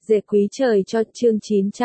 Dệt quý trời cho chương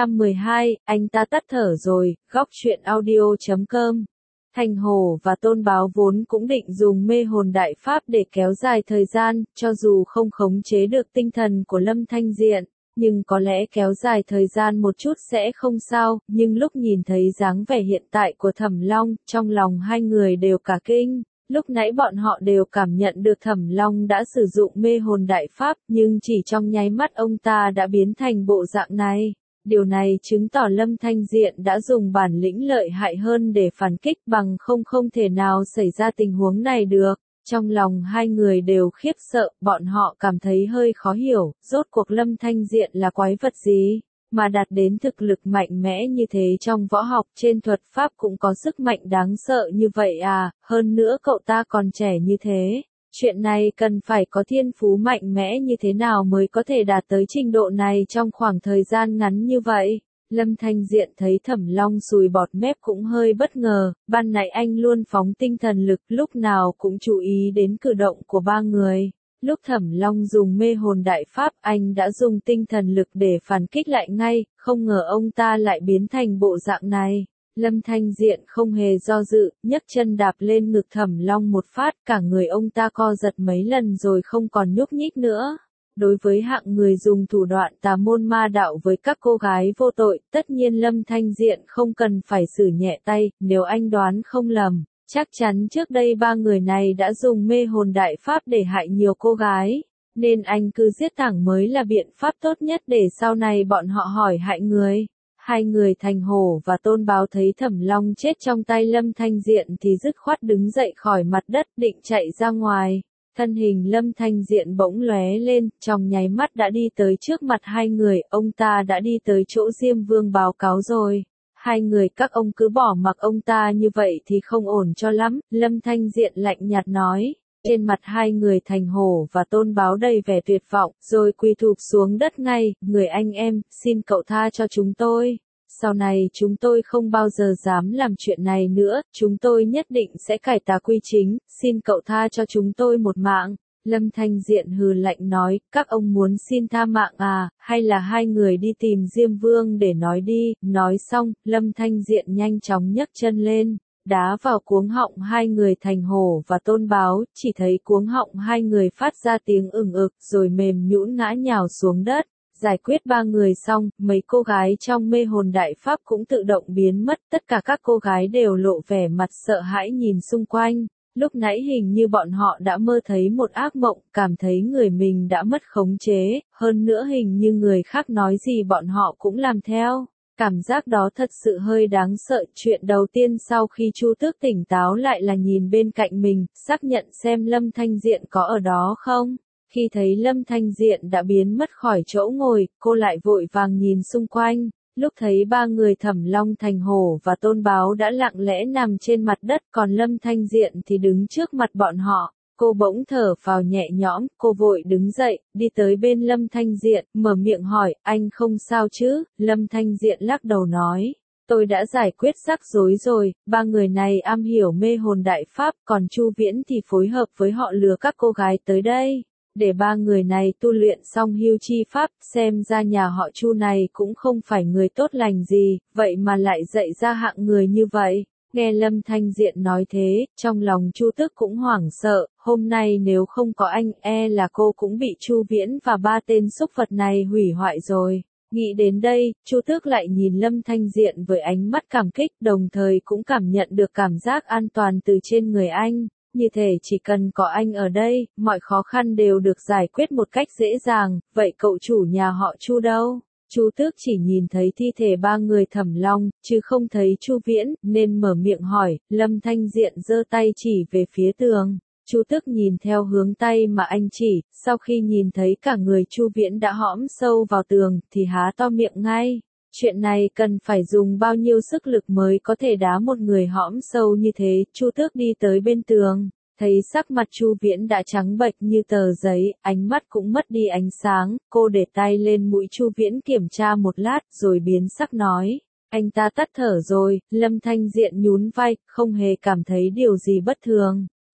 912, anh ta tắt thở rồi, góc truyện audio.com. Thành Hổ và Tôn Báo vốn cũng định dùng mê hồn đại pháp để kéo dài thời gian, cho dù không khống chế được tinh thần của Lâm Thanh Diện, nhưng có lẽ kéo dài thời gian một chút sẽ không sao, nhưng lúc nhìn thấy dáng vẻ hiện tại của Thẩm Long, trong lòng hai người đều cả kinh. Lúc nãy bọn họ đều cảm nhận được Thẩm Long đã sử dụng mê hồn đại pháp, nhưng chỉ trong nháy mắt ông ta đã biến thành bộ dạng này. Điều này chứng tỏ Lâm Thanh Diện đã dùng bản lĩnh lợi hại hơn để phản kích, bằng không thể nào xảy ra tình huống này được. Trong lòng hai người đều khiếp sợ, bọn họ cảm thấy hơi khó hiểu, rốt cuộc Lâm Thanh Diện là quái vật gì, mà đạt đến thực lực mạnh mẽ như thế trong võ học, trên thuật pháp cũng có sức mạnh đáng sợ như vậy à, hơn nữa cậu ta còn trẻ như thế. Chuyện này cần phải có thiên phú mạnh mẽ như thế nào mới có thể đạt tới trình độ này trong khoảng thời gian ngắn như vậy. Lâm Thanh Diện thấy Thẩm Long sùi bọt mép cũng hơi bất ngờ, ban nãy anh luôn phóng tinh thần lực, lúc nào cũng chú ý đến cử động của ba người. Lúc Thẩm Long dùng mê hồn đại pháp, anh đã dùng tinh thần lực để phản kích lại ngay, không ngờ ông ta lại biến thành bộ dạng này. Lâm Thanh Diện không hề do dự, nhấc chân đạp lên ngực Thẩm Long một phát, cả người ông ta co giật mấy lần rồi không còn nhúc nhích nữa. Đối với hạng người dùng thủ đoạn tà môn ma đạo với các cô gái vô tội, tất nhiên Lâm Thanh Diện không cần phải xử nhẹ tay, nếu anh đoán không lầm, chắc chắn trước đây ba người này đã dùng mê hồn đại pháp để hại nhiều cô gái, nên anh cứ giết thẳng mới là biện pháp tốt nhất để sau này bọn họ hỏi hại người. Hai người Thành Hổ và Tôn Báo thấy Thẩm Long chết trong tay Lâm Thanh Diện thì dứt khoát đứng dậy khỏi mặt đất định chạy ra ngoài. Thân hình Lâm Thanh Diện bỗng lóe lên, trong nháy mắt đã đi tới trước mặt hai người, ông ta đã đi tới chỗ Diêm Vương báo cáo rồi. Hai người các ông cứ bỏ mặc ông ta như vậy thì không ổn cho lắm, Lâm Thanh Diện lạnh nhạt nói. Trên mặt hai người Thành Hổ và Tôn Báo đầy vẻ tuyệt vọng, rồi quỳ thụp xuống đất ngay, người anh em, xin cậu tha cho chúng tôi. Sau này chúng tôi không bao giờ dám làm chuyện này nữa, chúng tôi nhất định sẽ cải tà quy chính, xin cậu tha cho chúng tôi một mạng. Lâm Thanh Diện hừ lạnh nói, các ông muốn xin tha mạng à, hay là hai người đi tìm Diêm Vương để nói đi. Nói xong, Lâm Thanh Diện nhanh chóng nhấc chân lên, đá vào cuống họng hai người Thành Hổ và Tôn Báo, chỉ thấy cuống họng hai người phát ra tiếng ừng ực rồi mềm nhũn ngã nhào xuống đất. Giải quyết ba người xong, mấy cô gái trong mê hồn đại pháp cũng tự động biến mất, tất cả các cô gái đều lộ vẻ mặt sợ hãi nhìn xung quanh. Lúc nãy hình như bọn họ đã mơ thấy một ác mộng, cảm thấy người mình đã mất khống chế, hơn nữa hình như người khác nói gì bọn họ cũng làm theo. Cảm giác đó thật sự hơi đáng sợ. Chuyện đầu tiên sau khi Chu Tước tỉnh táo lại là nhìn bên cạnh mình, xác nhận xem Lâm Thanh Diện có ở đó không. Khi thấy Lâm Thanh Diện đã biến mất khỏi chỗ ngồi, cô lại vội vàng nhìn xung quanh. Lúc thấy ba người Thẩm Long, Thành Hổ và Tôn Báo đã lặng lẽ nằm trên mặt đất, còn Lâm Thanh Diện thì đứng trước mặt bọn họ. Cô bỗng thở phào nhẹ nhõm, cô vội đứng dậy, đi tới bên Lâm Thanh Diện, mở miệng hỏi, anh không sao chứ? Lâm Thanh Diện lắc đầu nói, tôi đã giải quyết rắc rối rồi, ba người này am hiểu mê hồn đại pháp, còn Chu Viễn thì phối hợp với họ lừa các cô gái tới đây. Để ba người này tu luyện xong hưu chi pháp, xem ra nhà họ Chu này cũng không phải người tốt lành gì, vậy mà lại dạy ra hạng người như vậy. Nghe Lâm Thanh Diện nói thế, trong lòng Chu Tước cũng hoảng sợ, hôm nay nếu không có anh, là cô cũng bị Chu Viễn và ba tên xúc vật này hủy hoại rồi. Nghĩ đến đây, Chu Tước lại nhìn Lâm Thanh Diện với ánh mắt cảm kích, đồng thời cũng cảm nhận được cảm giác an toàn từ trên người anh. Như thể chỉ cần có anh ở đây, mọi khó khăn đều được giải quyết một cách dễ dàng. Vậy cậu chủ nhà họ Chu đâu? Chu Tước chỉ nhìn thấy thi thể ba người Thẩm Long, chứ không thấy Chu Viễn, nên mở miệng hỏi. Lâm Thanh Diện giơ tay chỉ về phía tường. Chu Tước nhìn theo hướng tay mà anh chỉ, sau khi nhìn thấy cả người Chu Viễn đã hõm sâu vào tường, thì há to miệng ngay. Chuyện này cần phải dùng bao nhiêu sức lực mới có thể đá một người hõm sâu như thế. Chu Tước đi tới bên tường, thấy sắc mặt Chu Viễn đã trắng bệch như tờ giấy, ánh mắt cũng mất đi ánh sáng, cô để tay lên mũi Chu Viễn kiểm tra một lát, rồi biến sắc nói, anh ta tắt thở rồi. Lâm Thanh Diện nhún vai, không hề cảm thấy điều gì bất thường.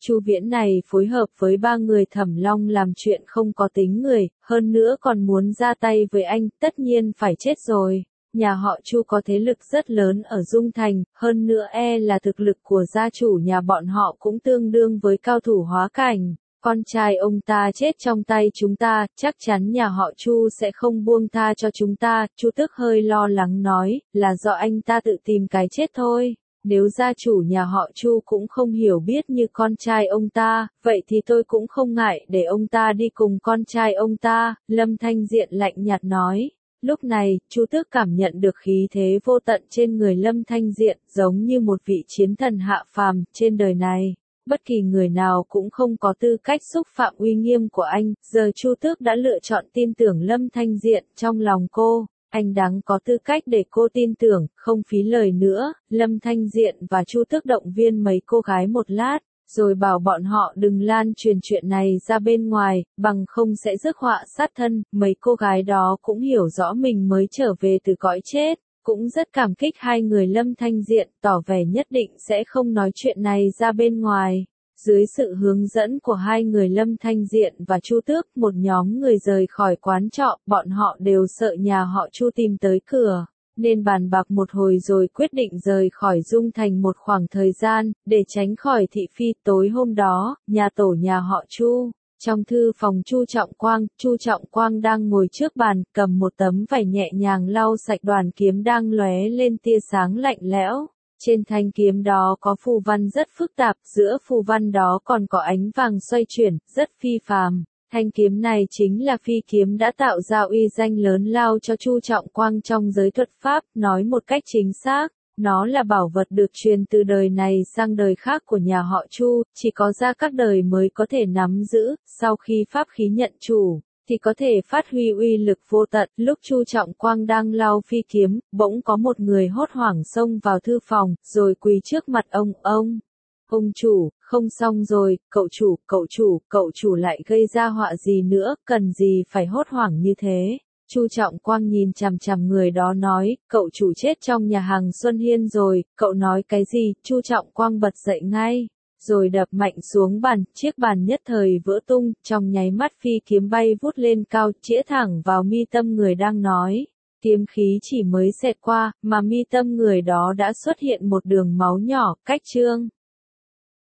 Chu Viễn này phối hợp với ba người Thẩm Long làm chuyện không có tính người, hơn nữa còn muốn ra tay với anh, tất nhiên phải chết rồi. Nhà họ Chu có thế lực rất lớn ở Dung Thành, hơn nữa là thực lực của gia chủ nhà bọn họ cũng tương đương với cao thủ hóa cảnh. Con trai ông ta chết trong tay chúng ta, chắc chắn nhà họ Chu sẽ không buông tha cho chúng ta. Chu Tước hơi lo lắng nói, là do anh ta tự tìm cái chết thôi. Nếu gia chủ nhà họ Chu cũng không hiểu biết như con trai ông ta, vậy thì tôi cũng không ngại để ông ta đi cùng con trai ông ta, Lâm Thanh Diện lạnh nhạt nói. Lúc này, Chu Tước cảm nhận được khí thế vô tận trên người Lâm Thanh Diện, giống như một vị chiến thần hạ phàm trên đời này. Bất kỳ người nào cũng không có tư cách xúc phạm uy nghiêm của anh, giờ Chu Tước đã lựa chọn tin tưởng Lâm Thanh Diện trong lòng cô. Anh đáng có tư cách để cô tin tưởng, không phí lời nữa. Lâm Thanh Diện và Chu Tước động viên mấy cô gái một lát, rồi bảo bọn họ đừng lan truyền chuyện này ra bên ngoài, bằng không sẽ rước họa sát thân. Mấy cô gái đó cũng hiểu rõ mình mới trở về từ cõi chết, cũng rất cảm kích hai người Lâm Thanh Diện, tỏ vẻ nhất định sẽ không nói chuyện này ra bên ngoài. Dưới sự hướng dẫn của hai người Lâm Thanh Diện và Chu Tước, một nhóm người rời khỏi quán trọ, bọn họ đều sợ nhà họ Chu tìm tới cửa, nên bàn bạc một hồi rồi quyết định rời khỏi Dung Thành một khoảng thời gian, để tránh khỏi thị phi. Tối hôm đó, nhà tổ nhà họ Chu, trong thư phòng Chu Trọng Quang đang ngồi trước bàn, cầm một tấm vải nhẹ nhàng lau sạch đoàn kiếm đang lóe lên tia sáng lạnh lẽo. Trên thanh kiếm đó có phù văn rất phức tạp, giữa phù văn đó còn có ánh vàng xoay chuyển, rất phi phàm. Thanh kiếm này chính là phi kiếm đã tạo ra uy danh lớn lao cho Chu Trọng Quang trong giới thuật pháp, nói một cách chính xác, nó là bảo vật được truyền từ đời này sang đời khác của nhà họ Chu, chỉ có ra các đời mới có thể nắm giữ, sau khi pháp khí nhận chủ thì có thể phát huy uy lực vô tận. Lúc Chu Trọng Quang đang lau phi kiếm, bỗng có một người hốt hoảng xông vào thư phòng, rồi quỳ trước mặt ông. Ông chủ, không xong rồi, cậu chủ lại gây ra họa gì nữa, cần gì phải hốt hoảng như thế. Chu Trọng Quang nhìn chằm chằm người đó nói, cậu chủ chết trong nhà hàng Xuân Hiên rồi, cậu nói cái gì? Chu Trọng Quang bật dậy ngay, rồi đập mạnh xuống bàn, chiếc bàn nhất thời vỡ tung, trong nháy mắt phi kiếm bay vút lên cao, chĩa thẳng vào mi tâm người đang nói. Kiếm khí chỉ mới xẹt qua, mà mi tâm người đó đã xuất hiện một đường máu nhỏ, cách trương.